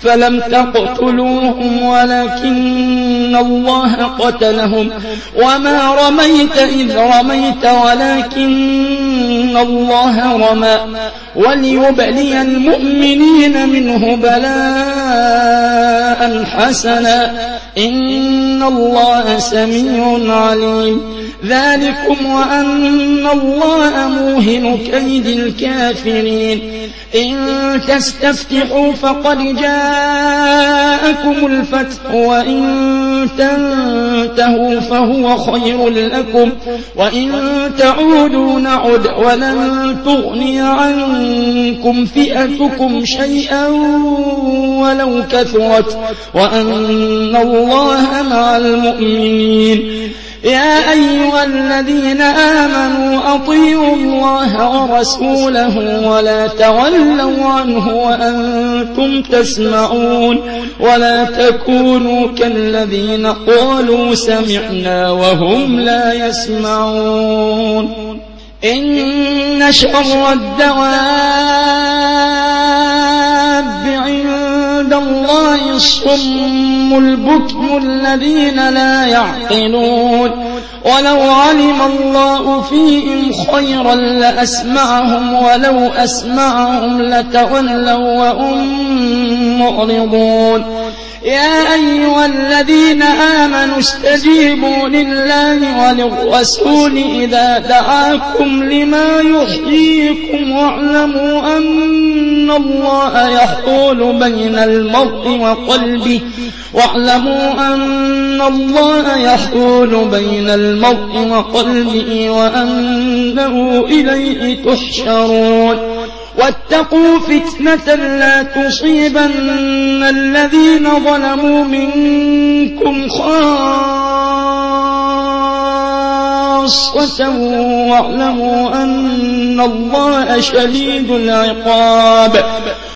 فلم تقتلوهم ولكن الله قتلهم وما رميت إذ رميت ولكن الله رمى وليبلي المؤمنين منه بلاء حسنا إن الله سميع عليم ذلكم وأن الله موهن كيد الكافرين إن تستفتحوا فقد جاءكم الفتح وإن تنتهوا فهو خير لكم وإن تعودوا نعد ولن تغني عنكم فئتكم شيئا ولو كثرت وأن الله مع المؤمنين يا أيها الذين آمنوا أطيعوا الله ورسوله ولا تولوا عنه وأنتم تسمعون ولا تكونوا كالذين قالوا سمعنا وهم لا يسمعون إن شر الدواب عند الله الصم البكم الذين لا يعقلون ولو علم الله فيهم خيرا لأسمعهم ولو أسمعهم لتولوا وهم معرضون يا أيها الذين آمنوا استجيبوا لله وللرسول إذا دعاكم لما يحييكم واعلموا أن الله يحول بين المرء وقلبه وأنه إليه تحشرون واتقوا فتنة لا تصيبن الذين ظلموا منكم خاصة واعلموا أن الله شديد العقاب